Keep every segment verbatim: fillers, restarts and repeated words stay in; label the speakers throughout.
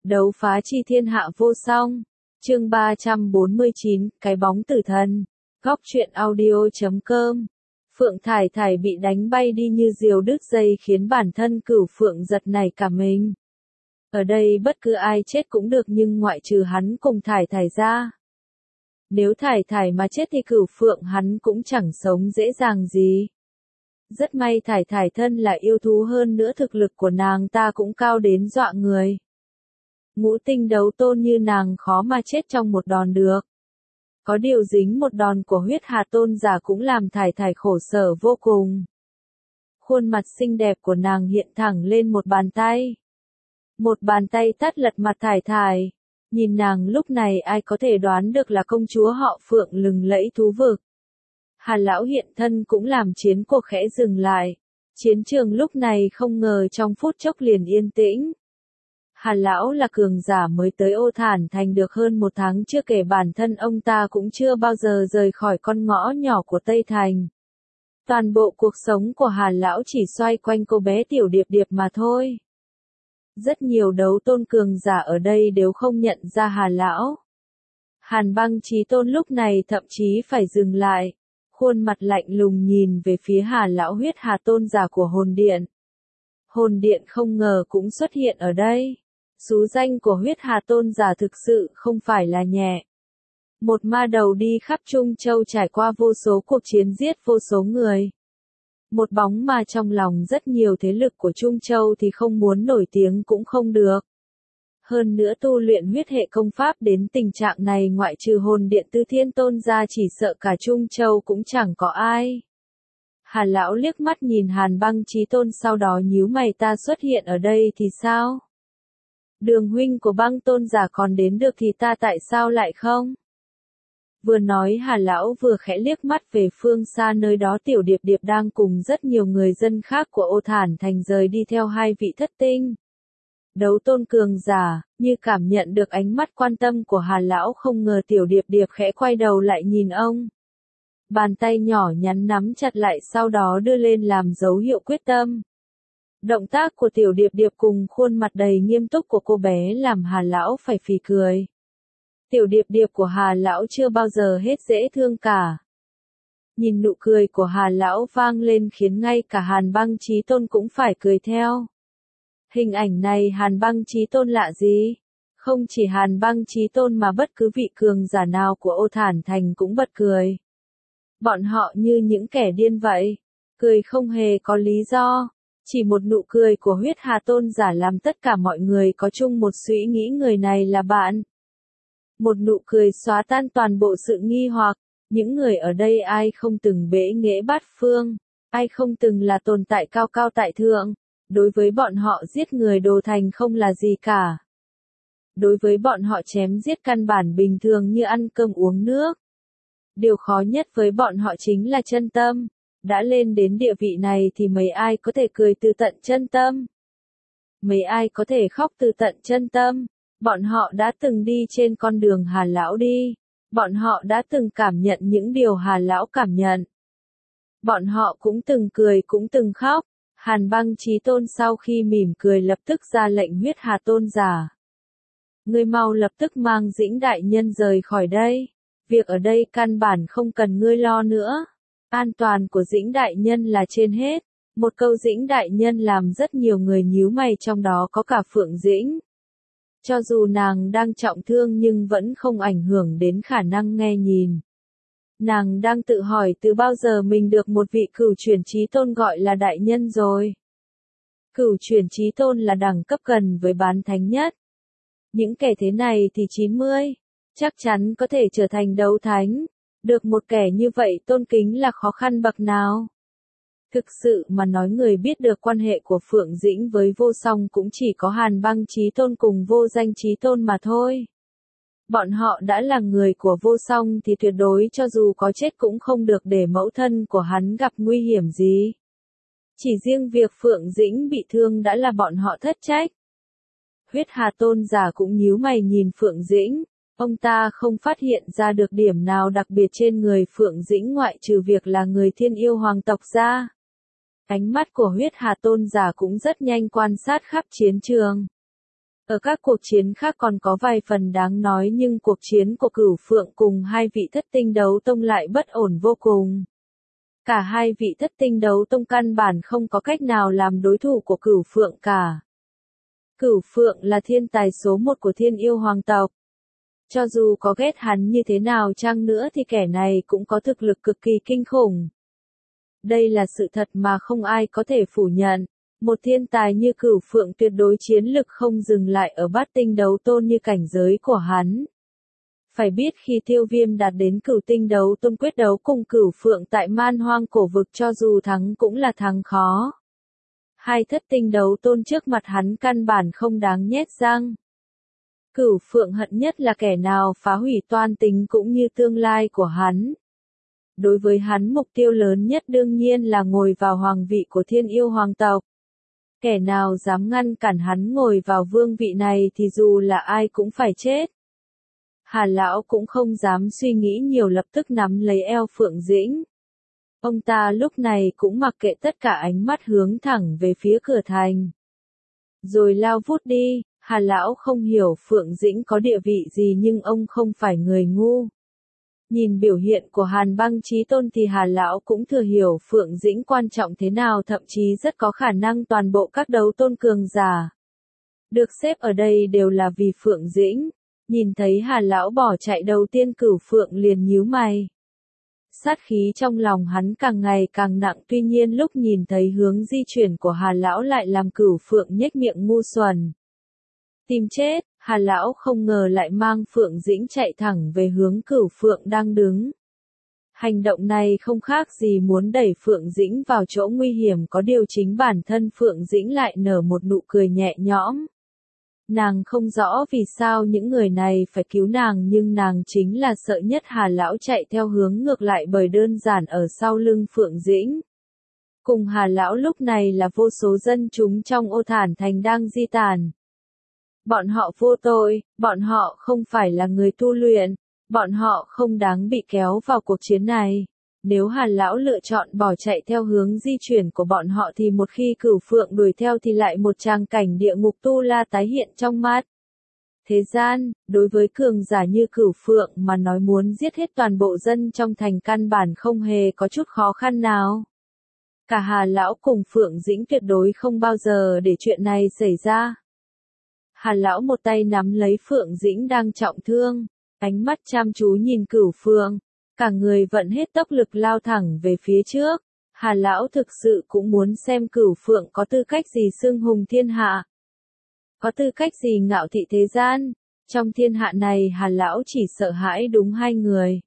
Speaker 1: Đấu phá chi thiên hạ vô song. Chương ba trăm bốn mươi chín, cái bóng tử thần. Góc truyện audio chấm com. Phượng Thải Thải bị đánh bay đi như diều đứt dây khiến bản thân Cửu Phượng giật nảy cả mình. Ở đây bất cứ ai chết cũng được nhưng ngoại trừ hắn cùng Thải Thải ra. Nếu Thải Thải mà chết thì Cửu Phượng hắn cũng chẳng sống dễ dàng gì. Rất may Thải Thải thân là yêu thú, hơn nữa thực lực của nàng ta cũng cao đến dọa người. Ngũ tinh đấu tôn như nàng khó mà chết trong một đòn được. Có điều dính một đòn của huyết hà tôn giả cũng làm Thải Thải khổ sở vô cùng. Khuôn mặt xinh đẹp của nàng hiện thẳng lên một bàn tay. Một bàn tay tát lật mặt Thải Thải. Nhìn nàng lúc này ai có thể đoán được là công chúa họ Phượng lừng lẫy thú vực. Hà lão hiện thân cũng làm chiến cuộc khẽ dừng lại. Chiến trường lúc này không ngờ trong phút chốc liền yên tĩnh. Hà lão là cường giả mới tới Ô Thản Thành được hơn một tháng, chưa kể bản thân ông ta cũng chưa bao giờ rời khỏi con ngõ nhỏ của Tây Thành. Toàn bộ cuộc sống của Hà lão chỉ xoay quanh cô bé Tiểu Điệp Điệp mà thôi. Rất nhiều đấu tôn cường giả ở đây đều không nhận ra Hà lão. Hàn Băng Chí Tôn lúc này thậm chí phải dừng lại, khuôn mặt lạnh lùng nhìn về phía Hà lão huyết hà tôn giả của hồn điện. Hồn điện không ngờ cũng xuất hiện ở đây. Xú danh của huyết hà tôn giả thực sự không phải là nhẹ. Một ma đầu đi khắp Trung Châu trải qua vô số cuộc chiến giết vô số người. Một bóng ma trong lòng rất nhiều thế lực của Trung Châu thì không muốn nổi tiếng cũng không được. Hơn nữa tu luyện huyết hệ công pháp đến tình trạng này ngoại trừ hồn điện Tư Thiên Tôn ra chỉ sợ cả Trung Châu cũng chẳng có ai. Hà lão liếc mắt nhìn Hàn Băng Chí Tôn sau đó nhíu mày, ta xuất hiện ở đây thì sao? Đường huynh của Băng tôn giả còn đến được thì ta tại sao lại không? Vừa nói Hà lão vừa khẽ liếc mắt về phương xa, nơi đó Tiểu Điệp Điệp đang cùng rất nhiều người dân khác của Ô Thản Thành rời đi theo hai vị thất tinh. Đấu tôn cường giả, như cảm nhận được ánh mắt quan tâm của Hà lão, không ngờ Tiểu Điệp Điệp khẽ quay đầu lại nhìn ông. Bàn tay nhỏ nhắn nắm chặt lại sau đó đưa lên làm dấu hiệu quyết tâm. Động tác của Tiểu Điệp Điệp cùng khuôn mặt đầy nghiêm túc của cô bé làm Hà lão phải phì cười. Tiểu Điệp Điệp của Hà lão chưa bao giờ hết dễ thương cả. Nhìn nụ cười của Hà lão vang lên khiến ngay cả Hàn Băng Chí Tôn cũng phải cười theo. Hình ảnh này Hàn Băng Chí Tôn lạ gì? Không chỉ Hàn Băng Chí Tôn mà bất cứ vị cường giả nào của Ô Thản Thành cũng bật cười. Bọn họ như những kẻ điên vậy, cười không hề có lý do. Chỉ một nụ cười của huyết hà tôn giả làm tất cả mọi người có chung một suy nghĩ, người này là bạn. Một nụ cười xóa tan toàn bộ sự nghi hoặc. Những người ở đây ai không từng bẽ nghễ bát phương, ai không từng là tồn tại cao cao tại thượng. Đối với bọn họ giết người đồ thành không là gì cả. Đối với bọn họ chém giết căn bản bình thường như ăn cơm uống nước. Điều khó nhất với bọn họ chính là chân tâm. Đã lên đến địa vị này thì mấy ai có thể cười từ tận chân tâm? Mấy ai có thể khóc từ tận chân tâm? Bọn họ đã từng đi trên con đường Hà lão đi. Bọn họ đã từng cảm nhận những điều Hà lão cảm nhận. Bọn họ cũng từng cười cũng từng khóc. Hàn Băng Chí Tôn sau khi mỉm cười lập tức ra lệnh huyết hà tôn giả. Ngươi mau lập tức mang Dĩnh đại nhân rời khỏi đây. Việc ở đây căn bản không cần ngươi lo nữa. An toàn của Dĩnh đại nhân là trên hết. Một câu Dĩnh đại nhân làm rất nhiều người nhíu mày, trong đó có cả Phượng Dĩnh. Cho dù nàng đang trọng thương nhưng vẫn không ảnh hưởng đến khả năng nghe nhìn. Nàng đang tự hỏi từ bao giờ mình được một vị cửu chuyển chí tôn gọi là đại nhân rồi. Cửu chuyển chí tôn là đẳng cấp gần với bán thánh nhất. Những kẻ thế này thì chín mươi, chắc chắn có thể trở thành đấu thánh. Được một kẻ như vậy tôn kính là khó khăn bậc nào. Thực sự mà nói, người biết được quan hệ của Phượng Dĩnh với Vô Song cũng chỉ có Hàn Băng Chí Tôn cùng Vô Danh Chí Tôn mà thôi. Bọn họ đã là người của Vô Song thì tuyệt đối cho dù có chết cũng không được để mẫu thân của hắn gặp nguy hiểm gì. Chỉ riêng việc Phượng Dĩnh bị thương đã là bọn họ thất trách. Huyết hà tôn giả cũng nhíu mày nhìn Phượng Dĩnh. Ông ta không phát hiện ra được điểm nào đặc biệt trên người Phượng Dĩnh ngoại trừ việc là người Thiên Yêu hoàng tộc ra. Ánh mắt của huyết hà tôn giả cũng rất nhanh quan sát khắp chiến trường. Ở các cuộc chiến khác còn có vài phần đáng nói nhưng cuộc chiến của Cửu Phượng cùng hai vị thất tinh đấu tông lại bất ổn vô cùng. Cả hai vị thất tinh đấu tông căn bản không có cách nào làm đối thủ của Cửu Phượng cả. Cửu Phượng là thiên tài số một của Thiên Yêu Hoàng tộc. Cho dù có ghét hắn như thế nào chăng nữa thì kẻ này cũng có thực lực cực kỳ kinh khủng. Đây là sự thật mà không ai có thể phủ nhận. Một thiên tài như Cửu Phượng tuyệt đối chiến lực không dừng lại ở bát tinh đấu tôn như cảnh giới của hắn. Phải biết khi Tiêu Viêm đạt đến cửu tinh đấu tôn quyết đấu cùng Cửu Phượng tại Man Hoang cổ vực cho dù thắng cũng là thắng khó. Hai thất tinh đấu tôn trước mặt hắn căn bản không đáng nhét răng. Cửu Phượng hận nhất là kẻ nào phá hủy toan tính cũng như tương lai của hắn. Đối với hắn mục tiêu lớn nhất đương nhiên là ngồi vào hoàng vị của Thiên Yêu Hoàng tộc. Kẻ nào dám ngăn cản hắn ngồi vào vương vị này thì dù là ai cũng phải chết. Hà Lão cũng không dám suy nghĩ nhiều lập tức nắm lấy eo Phượng Dĩnh. Ông ta lúc này cũng mặc kệ tất cả ánh mắt hướng thẳng về phía cửa thành. Rồi lao vút đi, Hà Lão không hiểu Phượng Dĩnh có địa vị gì nhưng ông không phải người ngu. Nhìn biểu hiện của Hàn Băng Chí Tôn thì Hà Lão cũng thừa hiểu Phượng Dĩnh quan trọng thế nào, thậm chí rất có khả năng toàn bộ các đấu tôn cường giả được xếp ở đây đều là vì Phượng Dĩnh. Nhìn thấy Hà Lão bỏ chạy đầu tiên Cửu Phượng liền nhíu mày. Sát khí trong lòng hắn càng ngày càng nặng, tuy nhiên lúc nhìn thấy hướng di chuyển của Hà Lão lại làm Cửu Phượng nhếch miệng ngu xuẩn. Tìm chết, Hà Lão không ngờ lại mang Phượng Dĩnh chạy thẳng về hướng Cửu Phượng đang đứng. Hành động này không khác gì muốn đẩy Phượng Dĩnh vào chỗ nguy hiểm, có điều chính bản thân Phượng Dĩnh lại nở một nụ cười nhẹ nhõm. Nàng không rõ vì sao những người này phải cứu nàng nhưng nàng chính là sợ nhất Hà Lão chạy theo hướng ngược lại, bởi đơn giản ở sau lưng Phượng Dĩnh. Cùng Hà Lão lúc này là vô số dân chúng trong Ô Thản Thành đang di tản. Bọn họ vô tội, bọn họ không phải là người tu luyện, bọn họ không đáng bị kéo vào cuộc chiến này. Nếu Hà Lão lựa chọn bỏ chạy theo hướng di chuyển của bọn họ thì một khi Cửu Phượng đuổi theo thì lại một tràng cảnh địa ngục tu la tái hiện trong mắt. Thế gian, đối với cường giả như Cửu Phượng mà nói muốn giết hết toàn bộ dân trong thành căn bản không hề có chút khó khăn nào. Cả Hà Lão cùng Phượng Dĩnh tuyệt đối không bao giờ để chuyện này xảy ra. Hà Lão một tay nắm lấy Phượng Dĩnh đang trọng thương, ánh mắt chăm chú nhìn Cửu Phượng. Cả người vận hết tốc lực lao thẳng về phía trước. Hà Lão thực sự cũng muốn xem Cửu Phượng có tư cách gì xưng hùng thiên hạ. Có tư cách gì ngạo thị thế gian. Trong thiên hạ này Hà Lão chỉ sợ hãi đúng hai người.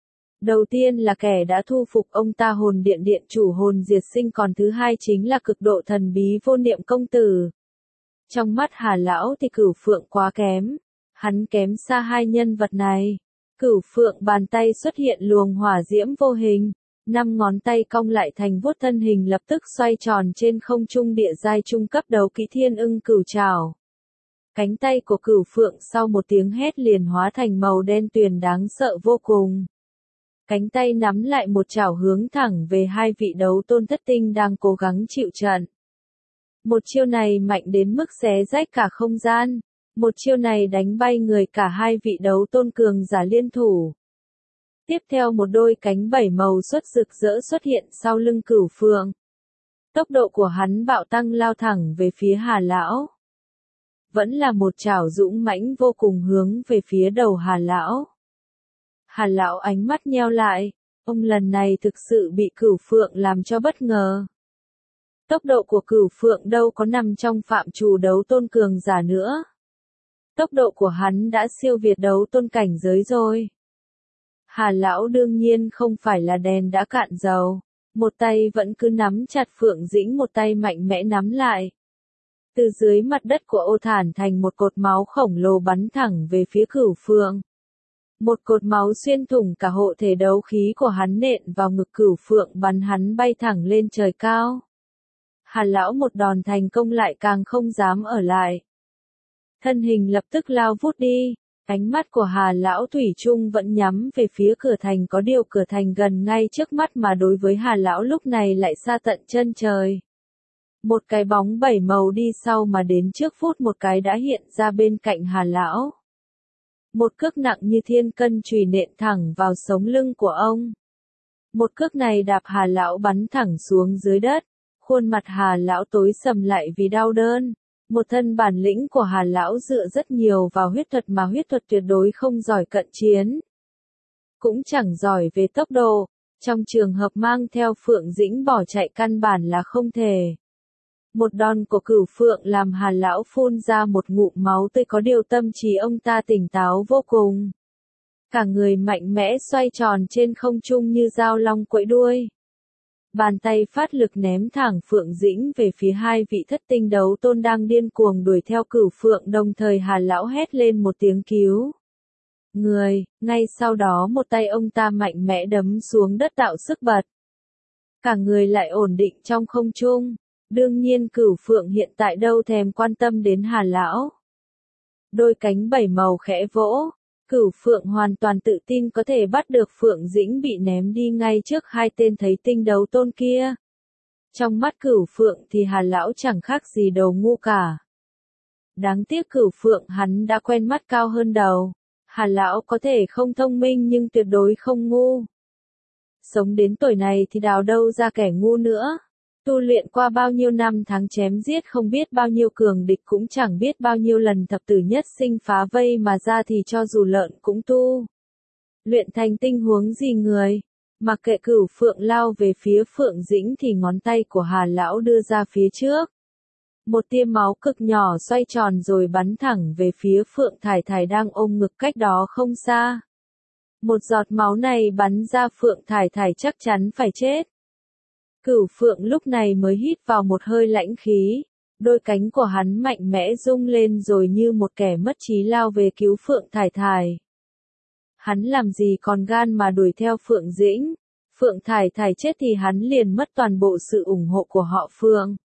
Speaker 1: Đầu tiên là kẻ đã thu phục ông ta Hồn Điện Điện chủ Hồn Diệt Sinh, còn thứ hai chính là cực độ thần bí Vô Niệm công tử. Trong mắt Hà Lão thì Cửu Phượng quá kém. Hắn kém xa hai nhân vật này. Cửu Phượng bàn tay xuất hiện luồng hỏa diễm vô hình, năm ngón tay cong lại thành vuốt, thân hình lập tức xoay tròn trên không trung, địa giai trung cấp đấu kỹ Thiên Ưng Cửu Trảo. Cánh tay của Cửu Phượng sau một tiếng hét liền hóa thành màu đen tuyền đáng sợ vô cùng. Cánh tay nắm lại một chảo hướng thẳng về hai vị đấu tôn thất tinh đang cố gắng chịu trận. Một chiêu này mạnh đến mức xé rách cả không gian. Một chiêu này đánh bay người cả hai vị đấu tôn cường giả liên thủ. Tiếp theo một đôi cánh bảy màu xuất rực rỡ xuất hiện sau lưng Cửu Phượng. Tốc độ của hắn bạo tăng lao thẳng về phía Hà Lão. Vẫn là một chảo dũng mãnh vô cùng hướng về phía đầu Hà Lão. Hà Lão ánh mắt nheo lại, ông lần này thực sự bị Cửu Phượng làm cho bất ngờ. Tốc độ của Cửu Phượng đâu có nằm trong phạm trù đấu tôn cường giả nữa. Tốc độ của hắn đã siêu việt đấu tôn cảnh giới rồi. Hà Lão đương nhiên không phải là đèn đã cạn dầu. Một tay vẫn cứ nắm chặt Phượng Dĩnh, một tay mạnh mẽ nắm lại. Từ dưới mặt đất của Ô Thản Thành một cột máu khổng lồ bắn thẳng về phía Cửu Phượng. Một cột máu xuyên thủng cả hộ thể đấu khí của hắn nện vào ngực Cửu Phượng, bắn hắn bay thẳng lên trời cao. Hà Lão một đòn thành công lại càng không dám ở lại. Thân hình lập tức lao vút đi, ánh mắt của Hà Lão thủy chung vẫn nhắm về phía cửa thành, có điều cửa thành gần ngay trước mắt mà đối với Hà Lão lúc này lại xa tận chân trời. Một cái bóng bảy màu đi sau mà đến trước phút một cái đã hiện ra bên cạnh Hà lão. Một cước nặng như thiên cân chùy nện thẳng vào sống lưng của ông. Một cước này đạp Hà lão bắn thẳng xuống dưới đất. Khuôn mặt Hà lão tối sầm lại vì đau đớn. Một thân bản lĩnh của Hà lão dựa rất nhiều vào huyết thuật mà huyết thuật tuyệt đối không giỏi cận chiến. Cũng chẳng giỏi về tốc độ. Trong trường hợp mang theo Phượng Dĩnh bỏ chạy căn bản là không thể. Một đòn của Cửu Phượng làm Hà lão phun ra một ngụm máu tươi, có điều tâm trí ông ta tỉnh táo vô cùng. Cả người mạnh mẽ xoay tròn trên không trung như dao long quẫy đuôi. Bàn tay phát lực ném thẳng Phượng Dĩnh về phía hai vị thất tinh đấu tôn đang điên cuồng đuổi theo Cửu Phượng, đồng thời Hà lão hét lên một tiếng cứu người, ngay sau đó một tay ông ta mạnh mẽ đấm xuống đất tạo sức bật. Cả người lại ổn định trong không trung. Đương nhiên Cửu Phượng hiện tại đâu thèm quan tâm đến Hà lão. Đôi cánh bảy màu khẽ vỗ, Cửu Phượng hoàn toàn tự tin có thể bắt được Phượng Dĩnh bị ném đi ngay trước hai tên thấy tinh đấu tôn kia. Trong mắt Cửu Phượng thì Hà lão chẳng khác gì đầu ngu cả. Đáng tiếc Cửu Phượng hắn đã quen mắt cao hơn đầu. Hà lão có thể không thông minh nhưng tuyệt đối không ngu. Sống đến tuổi này thì đào đâu ra kẻ ngu nữa. Tu luyện qua bao nhiêu năm tháng chém giết không biết bao nhiêu cường địch, cũng chẳng biết bao nhiêu lần thập tử nhất sinh phá vây mà ra thì cho dù lợn cũng tu. Luyện thành tinh huống gì người. Mặc kệ Cửu Phượng lao về phía Phượng Dĩnh thì ngón tay của Hà lão đưa ra phía trước. Một tia máu cực nhỏ xoay tròn rồi bắn thẳng về phía Phượng Thải Thải đang ôm ngực cách đó không xa. Một giọt máu này bắn ra Phượng Thải Thải chắc chắn phải chết. Cửu Phượng lúc này mới hít vào một hơi lãnh khí. Đôi cánh của hắn mạnh mẽ rung lên rồi như một kẻ mất trí lao về cứu Phượng Thải Thải. Hắn làm gì còn gan mà đuổi theo Phượng Dĩnh. Phượng Thải Thải chết thì hắn liền mất toàn bộ sự ủng hộ của họ Phượng.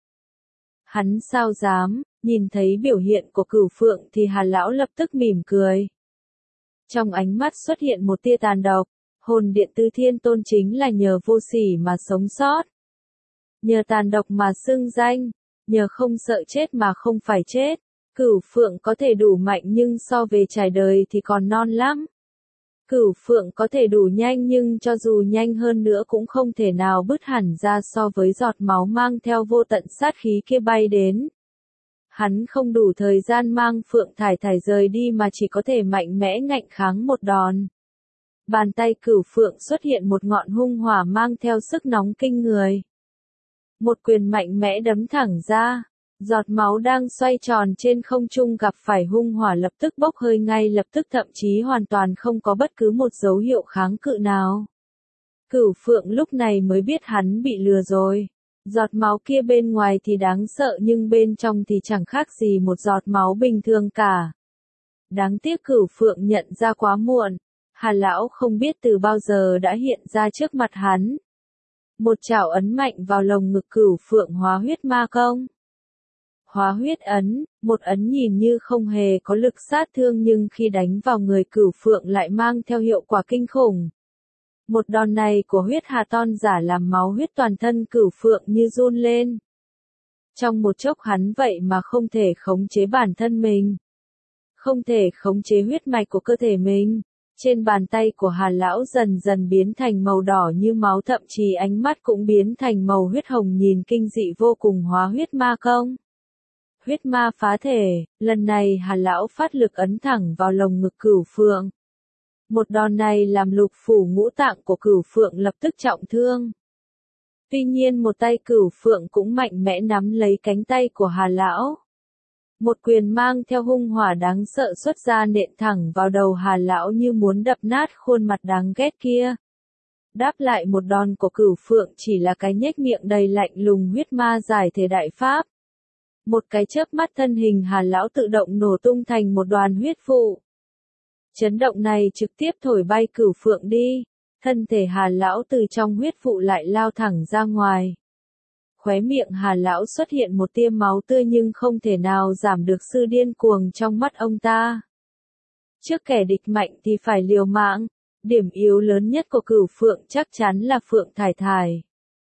Speaker 1: Hắn sao dám. Nhìn thấy biểu hiện của Cửu Phượng thì Hà lão lập tức mỉm cười. Trong ánh mắt xuất hiện một tia tàn độc. Hồn điện Tư Thiên Tôn chính là nhờ vô sỉ mà sống sót. Nhờ tàn độc mà xưng danh. Nhờ không sợ chết mà không phải chết. Cửu Phượng có thể đủ mạnh nhưng so về trải đời thì còn non lắm. Cửu Phượng có thể đủ nhanh nhưng cho dù nhanh hơn nữa cũng không thể nào bứt hẳn ra so với giọt máu mang theo vô tận sát khí kia bay đến. Hắn không đủ thời gian mang Phượng Thải Thải rời đi mà chỉ có thể mạnh mẽ ngạnh kháng một đòn. Bàn tay Cửu Phượng xuất hiện một ngọn hung hỏa mang theo sức nóng kinh người. Một quyền mạnh mẽ đấm thẳng ra. Giọt máu đang xoay tròn trên không trung gặp phải hung hỏa lập tức bốc hơi ngay lập tức, thậm chí hoàn toàn không có bất cứ một dấu hiệu kháng cự nào. Cửu Phượng lúc này mới biết hắn bị lừa rồi. Giọt máu kia bên ngoài thì đáng sợ nhưng bên trong thì chẳng khác gì một giọt máu bình thường cả. Đáng tiếc Cửu Phượng nhận ra quá muộn. Hà lão không biết từ bao giờ đã hiện ra trước mặt hắn. Một chảo ấn mạnh vào lồng ngực Cửu Phượng hóa huyết ma công. Hóa huyết ấn, một ấn nhìn như không hề có lực sát thương nhưng khi đánh vào người Cửu Phượng lại mang theo hiệu quả kinh khủng. Một đòn này của huyết hà ton giả làm máu huyết toàn thân Cửu Phượng như run lên. Trong một chốc hắn vậy mà không thể khống chế bản thân mình. Không thể khống chế huyết mạch của cơ thể mình. Trên bàn tay của Hà lão dần dần biến thành màu đỏ như máu, thậm chí ánh mắt cũng biến thành màu huyết hồng nhìn kinh dị vô cùng. Hóa huyết ma công. Huyết ma phá thể, lần này Hà lão phát lực ấn thẳng vào lồng ngực Cửu Phượng. Một đòn này làm lục phủ ngũ tạng của Cửu Phượng lập tức trọng thương. Tuy nhiên một tay Cửu Phượng cũng mạnh mẽ nắm lấy cánh tay của Hà lão. Một quyền mang theo hung hỏa đáng sợ xuất ra nện thẳng vào đầu Hà lão như muốn đập nát khuôn mặt đáng ghét kia. Đáp lại một đòn của Cửu Phượng chỉ là cái nhếch miệng đầy lạnh lùng huyết ma giải thể đại pháp. Một cái chớp mắt thân hình Hà lão tự động nổ tung thành một đoàn huyết vụ. Chấn động này trực tiếp thổi bay Cửu Phượng đi. Thân thể Hà lão từ trong huyết vụ lại lao thẳng ra ngoài. Khóe miệng Hà lão xuất hiện một tia máu tươi nhưng không thể nào giảm được sự điên cuồng trong mắt ông ta. Trước kẻ địch mạnh thì phải liều mạng. Điểm yếu lớn nhất của Cửu Phượng chắc chắn là Phượng Thải Thải.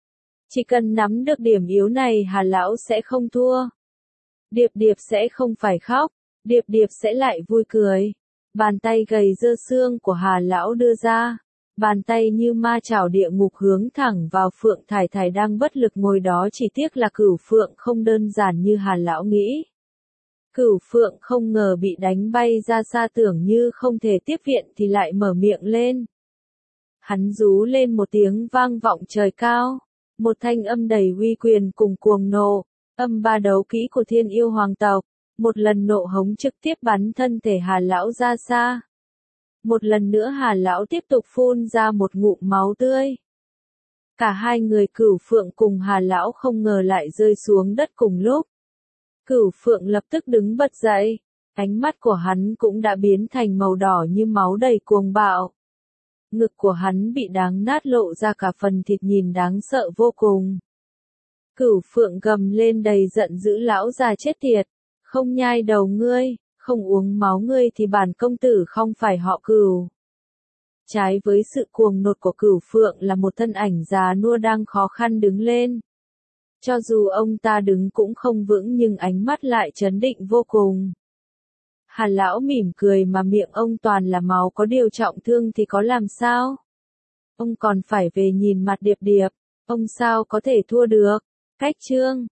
Speaker 1: Chỉ cần nắm được điểm yếu này Hà Lão sẽ không thua. Điệp Điệp sẽ không phải khóc, Điệp Điệp sẽ lại vui cười. Bàn tay gầy dơ xương của Hà Lão đưa ra. Bàn tay như ma chảo địa ngục hướng thẳng vào Phượng Thải Thải đang bất lực ngồi đó, chỉ tiếc là Cửu Phượng không đơn giản như Hà Lão nghĩ. Cửu Phượng không ngờ bị đánh bay ra xa, tưởng như không thể tiếp viện thì lại mở miệng lên. Hắn rú lên một tiếng vang vọng trời cao. Một thanh âm đầy uy quyền cùng cuồng nộ, âm ba đấu kỹ của Thiên Yêu Hoàng tộc. Một lần nộ hống trực tiếp bắn thân thể Hà Lão ra xa. Một lần nữa Hà Lão tiếp tục phun ra một ngụm máu tươi. Cả hai người Cửu Phượng cùng Hà Lão không ngờ lại rơi xuống đất cùng lúc. Cửu Phượng lập tức đứng bật dậy, ánh mắt của hắn cũng đã biến thành màu đỏ như máu, đầy cuồng bạo. Ngực của hắn bị đáng nát, lộ ra cả phần thịt nhìn đáng sợ vô cùng. Cửu Phượng gầm lên đầy giận dữ: lão già chết tiệt, không nhai đầu ngươi, không uống máu ngươi thì bản công tử không phải họ Cửu. Trái với sự cuồng nột của Cửu Phượng là một thân ảnh già nua đang khó khăn đứng lên. Cho dù ông ta đứng cũng không vững nhưng ánh mắt lại trấn định vô cùng. Hà Lão mỉm cười mà miệng ông toàn là máu, có điều trọng thương thì có làm sao? Ông còn phải về nhìn mặt Điệp Điệp, ông sao có thể thua được? Cách chương